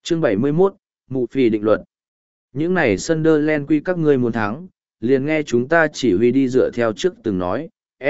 Chương 71, Mụ Phì định luật. Những này Sunderland quy các ngươi muốn thắng, liền nghe chúng ta chỉ huy đi dựa theo trước từng nói,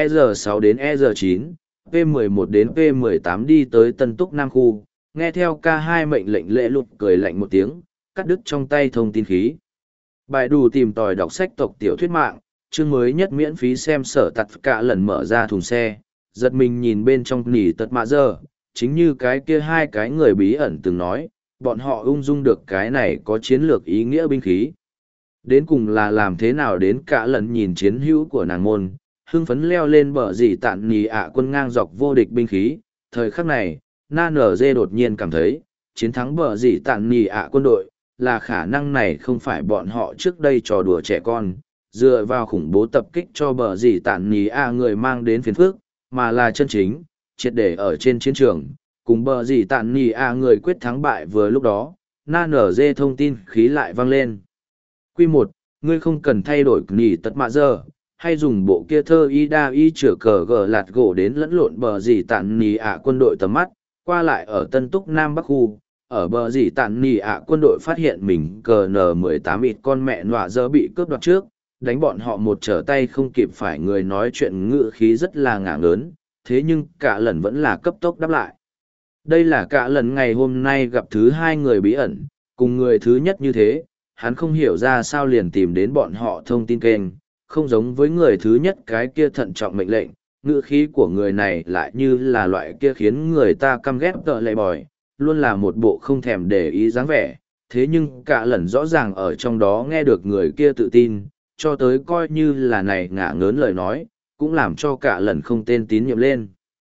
ER6 đến ER9, P11 đến P18 đi tới Tân Túc Nam Khu, nghe theo K2 mệnh lệnh lệ lụt cười lạnh một tiếng, cắt đứt trong tay thông tin khí. Bài đủ tìm tòi đọc sách tộc tiểu thuyết mạng, chương mới nhất miễn phí xem sở tặt cả lần mở ra thùng xe, giật mình nhìn bên trong nỉ tật mạ giờ, chính như cái kia hai cái người bí ẩn từng nói, bọn họ ung dung được cái này có chiến lược ý nghĩa binh khí. Đến cùng là làm thế nào đến cả lần nhìn chiến hữu của nàng môn, hưng phấn leo lên bờ dì tạn nì ạ quân ngang dọc vô địch binh khí. Thời khắc này, Na Nở Dê đột nhiên cảm thấy, chiến thắng bờ dì tạn nì ạ quân đội, là khả năng này không phải bọn họ trước đây trò đùa trẻ con, dựa vào khủng bố tập kích cho bờ dì tạn nì ạ người mang đến phiền phức, mà là chân chính, triệt để ở trên chiến trường, cùng bờ dì tạn nì ạ người quyết thắng bại vừa lúc đó, Na Nở Dê thông tin khí lại vang lên. Quy 1, ngươi không cần thay đổi nỉ tật mạ giờ, hay dùng bộ kia thơ y đa y chữa cờ gờ lạt gỗ đến lẫn lộn bờ dì tạn nỉ ạ quân đội tầm mắt, qua lại ở Tân Túc Nam Bắc Khu, ở bờ dì tạn nỉ ạ quân đội phát hiện mình cờ N18 ít con mẹ nọa dơ bị cướp đoạt trước, đánh bọn họ một trở tay không kịp phải người nói chuyện ngự khí rất là ngả ngớn, thế nhưng cả lần vẫn là cấp tốc đáp lại. Đây là cả lần ngày hôm nay gặp thứ hai người bí ẩn, cùng người thứ nhất như thế, hắn không hiểu ra sao liền tìm đến bọn họ thông tin kênh, không giống với người thứ nhất cái kia thận trọng mệnh lệnh, ngữ khí của người này lại như là loại kia khiến người ta căm ghét tợ lệ bòi, luôn là một bộ không thèm để ý dáng vẻ, thế nhưng cả lần rõ ràng ở trong đó nghe được người kia tự tin, cho tới coi như là này ngả ngớn lời nói, cũng làm cho cả lần không tên tín nhiệm lên.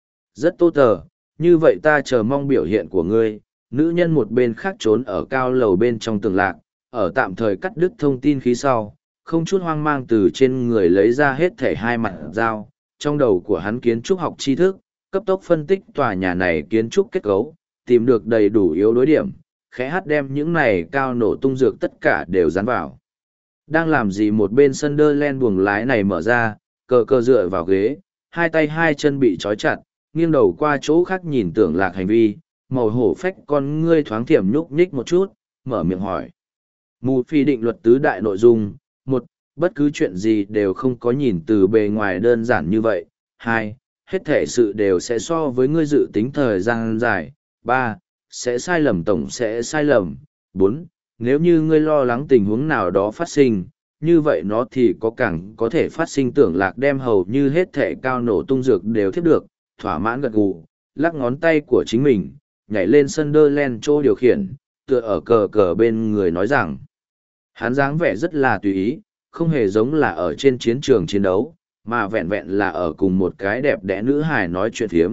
Rất tốt tờ, như vậy ta chờ mong biểu hiện của ngươi, nữ nhân một bên khác trốn ở cao lầu bên trong tường lạc, ở tạm thời cắt đứt thông tin khí sau, không chút hoang mang từ trên người lấy ra hết thẻ hai mặt dao, trong đầu của hắn kiến trúc học tri thức, cấp tốc phân tích tòa nhà này kiến trúc kết cấu, tìm được đầy đủ yếu đối điểm, khẽ hát đem những này cao nổ tung dược tất cả đều dán vào. Đang làm gì một bên Sunderland buồng lái này mở ra, cờ cờ dựa vào ghế, hai tay hai chân bị trói chặt, nghiêng đầu qua chỗ khác nhìn tưởng lạc hành vi, màu hổ phách con ngươi thoáng thiểm nhúc nhích một chút, mở miệng hỏi. Mù phi định luật tứ đại nội dung, một, bất cứ chuyện gì đều không có nhìn từ bề ngoài đơn giản như vậy. Hai, hết thể sự đều sẽ so với ngươi dự tính thời gian dài. Ba, sẽ sai lầm tổng sẽ sai lầm. Bốn, nếu như ngươi lo lắng tình huống nào đó phát sinh, như vậy nó thì có càng có thể phát sinh tưởng lạc đem hầu như hết thể cao nổ tung dược đều thiết được, thỏa mãn gật gù, lắc ngón tay của chính mình, nhảy lên Sunderland chỗ điều khiển, tựa ở cờ cờ bên người nói rằng, hắn dáng vẻ rất là tùy ý, không hề giống là ở trên chiến trường chiến đấu, mà vẹn vẹn là ở cùng một cái đẹp đẽ nữ hài nói chuyện phiếm.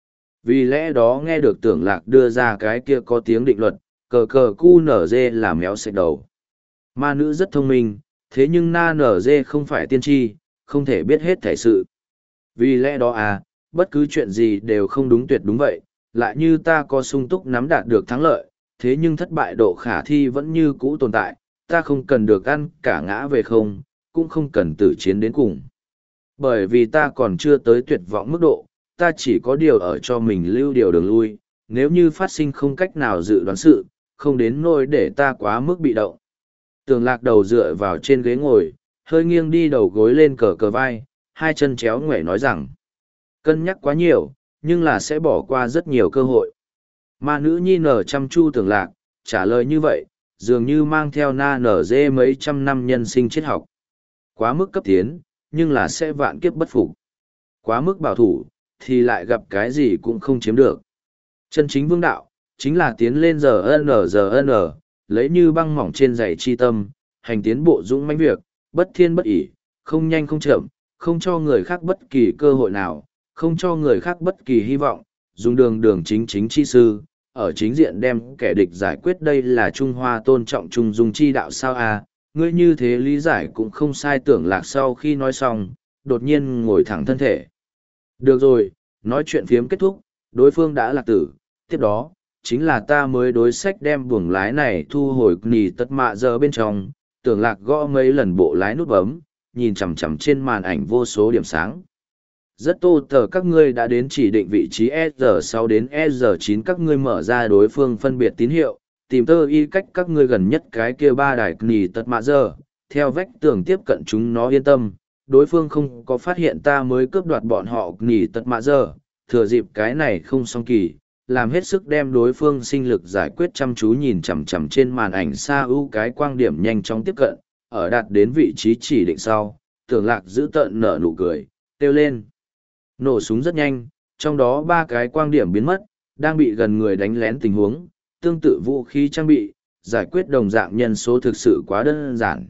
Vì lẽ đó nghe được tưởng lạc đưa ra cái kia có tiếng định luật, cờ cờ cu nở dê là méo sạch đầu. Ma nữ rất thông minh, thế nhưng na nở dê không phải tiên tri, không thể biết hết thể sự. Vì lẽ đó bất cứ chuyện gì đều không đúng tuyệt đúng vậy, lại như ta có sung túc nắm đạt được thắng lợi, thế nhưng thất bại độ khả thi vẫn như cũ tồn tại, ta không cần được ăn cả ngã về không, cũng không cần tử chiến đến cùng. Bởi vì ta còn chưa tới tuyệt vọng mức độ, ta chỉ có điều ở cho mình lưu điều đường lui, nếu như phát sinh không cách nào dự đoán sự, không đến nỗi để ta quá mức bị động. Tường lạc đầu dựa vào trên ghế ngồi, hơi nghiêng đi đầu gối lên cờ cờ vai, hai chân chéo ngoảy nói rằng, cân nhắc quá nhiều, nhưng là sẽ bỏ qua rất nhiều cơ hội. Ma nữ nhi nở chăm chu Tường lạc, trả lời như vậy, dường như mang theo na nở dê mấy trăm năm nhân sinh triết học. Quá mức cấp tiến, nhưng là sẽ vạn kiếp bất phục. Quá mức bảo thủ, thì lại gặp cái gì cũng không chiếm được. Chân chính vương đạo, chính là tiến lên giờ n, lấy như băng mỏng trên giày chi tâm, hành tiến bộ dũng mãnh việc, bất thiên bất ỷ, không nhanh không chậm, không cho người khác bất kỳ cơ hội nào, không cho người khác bất kỳ hy vọng, dùng đường chính chính chi sư, ở chính diện đem kẻ địch giải quyết. Đây là Trung Hoa tôn trọng trung dung chi đạo sao ngươi như thế lý giải cũng không sai. Tưởng lạc sau khi nói xong, đột nhiên ngồi thẳng thân thể. Được rồi, nói chuyện phiếm kết thúc, đối phương đã lạc tử, tiếp đó, chính là ta mới đối sách đem buồng lái này thu hồi nì tất mạ giờ bên trong. Tưởng lạc gõ mấy lần bộ lái nút bấm, nhìn chằm chằm trên màn ảnh vô số điểm sáng. Rất tô tờ các ngươi đã đến chỉ định vị trí S6 đến S9, các ngươi mở ra đối phương phân biệt tín hiệu, tìm tơ y cách các ngươi gần nhất cái kia ba đài nỉ tật mạ giờ, theo vách tường tiếp cận chúng nó yên tâm, đối phương không có phát hiện ta mới cướp đoạt bọn họ nỉ tật mạ giờ, thừa dịp cái này không xong kỳ, làm hết sức đem đối phương sinh lực giải quyết chăm chú nhìn chằm chằm trên màn ảnh xa ưu cái quang điểm nhanh chóng tiếp cận, ở đạt đến vị trí chỉ định sau, Tưởng Lạc giữ tợn nở nụ cười, kêu lên. Nổ súng rất nhanh, trong đó ba cái quang điểm biến mất, đang bị gần người đánh lén tình huống, tương tự vũ khí trang bị, giải quyết đồng dạng nhân số thực sự quá đơn giản.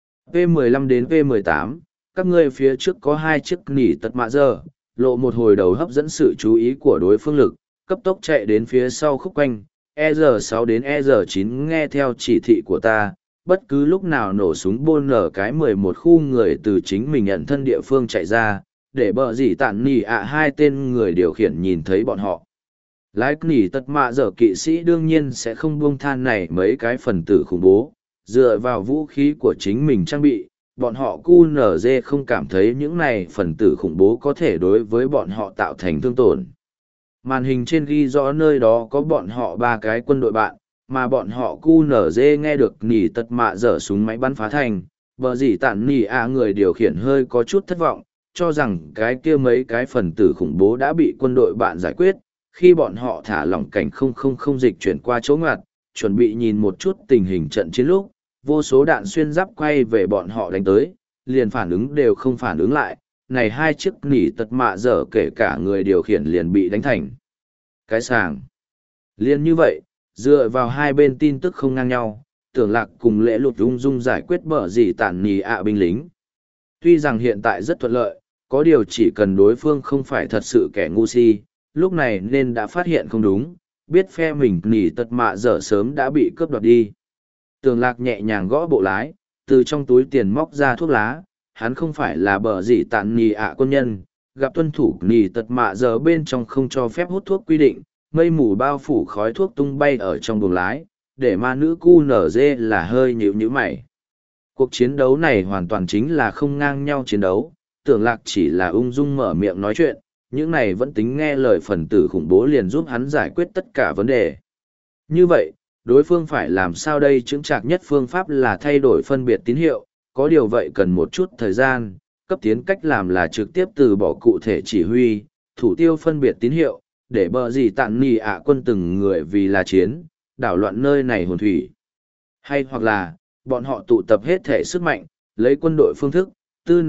P15 đến P18, các ngươi phía trước có hai chiếc nỉ tật mạ giờ, lộ một hồi đầu hấp dẫn sự chú ý của đối phương lực, cấp tốc chạy đến phía sau khúc quanh, ER6 đến ER9 nghe theo chỉ thị của ta, bất cứ lúc nào nổ súng bôn nở cái 11 khu người từ chính mình nhận thân địa phương chạy ra, để bờ dỉ tản nỉ hai tên người điều khiển nhìn thấy bọn họ. Lái nỉ tật mạ giờ kỵ sĩ đương nhiên sẽ không buông than này mấy cái phần tử khủng bố, dựa vào vũ khí của chính mình trang bị, bọn họ QNZ không cảm thấy những này phần tử khủng bố có thể đối với bọn họ tạo thành thương tổn. Màn hình trên ghi rõ nơi đó có bọn họ ba cái quân đội bạn, mà bọn họ QNZ nghe được nỉ tật mạ dở súng máy bắn phá thành, bờ dỉ tản nỉ người điều khiển hơi có chút thất vọng, cho rằng cái kia mấy cái phần tử khủng bố đã bị quân đội bạn giải quyết, khi bọn họ thả lỏng cảnh không dịch chuyển qua chỗ ngoặt, chuẩn bị nhìn một chút tình hình trận chiến lúc, vô số đạn xuyên giáp quay về bọn họ đánh tới, liền phản ứng đều không phản ứng lại, này hai chiếc nỉ tật mạ dở kể cả người điều khiển liền bị đánh thành cái sàng. Liên như vậy, dựa vào hai bên tin tức không ngang nhau, Tưởng Lạc cùng Lễ Lụt ung dung giải quyết bờ dỉ tản nỉ binh lính. Tuy rằng hiện tại rất thuận lợi, có điều chỉ cần đối phương không phải thật sự kẻ ngu si, lúc này nên đã phát hiện không đúng, biết phe mình nỉ tật mạ dở sớm đã bị cướp đoạt đi. Tưởng Lạc nhẹ nhàng gõ bộ lái, từ trong túi tiền móc ra thuốc lá, hắn không phải là bờ dỉ tản nỉ quân nhân, gặp tuân thủ nỉ tật mạ giờ bên trong không cho phép hút thuốc quy định, mây mù bao phủ khói thuốc tung bay ở trong buồng lái, để ma nữ QNZ là hơi nhíu nhíu mày. Cuộc chiến đấu này hoàn toàn chính là không ngang nhau chiến đấu, Tưởng Lạc chỉ là ung dung mở miệng nói chuyện, những này vẫn tính nghe lời phần tử khủng bố liền giúp hắn giải quyết tất cả vấn đề. Như vậy, đối phương phải làm sao đây? Chững chạc nhất phương pháp là thay đổi phân biệt tín hiệu, có điều vậy cần một chút thời gian, cấp tiến cách làm là trực tiếp từ bỏ cụ thể chỉ huy, thủ tiêu phân biệt tín hiệu, để bờ gì tạn nì quân từng người vì là chiến, đảo loạn nơi này hồn thủy. Hay hoặc là, bọn họ tụ tập hết thể sức mạnh, lấy quân đội phương thức, tư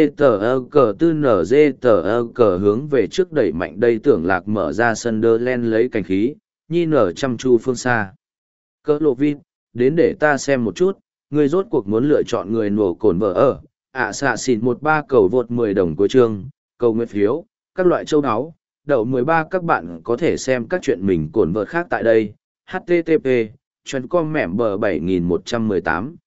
nz tờ hướng về trước đẩy mạnh đây. Tưởng Lạc mở ra Sunderland lấy cảnh khí, nhi nở chăm chu phương xa. Cỡ lộ vin, đến để ta xem một chút, người rốt cuộc muốn lựa chọn người nổ cồn vợ ở. Xạ xỉn 13 cầu vượt 10 đồng cuối chương, cầu nguyện phiếu, các loại châu áo, đậu 13 các bạn có thể xem các chuyện mình cồn vợ khác tại đây. http://com mẻm bờ 7118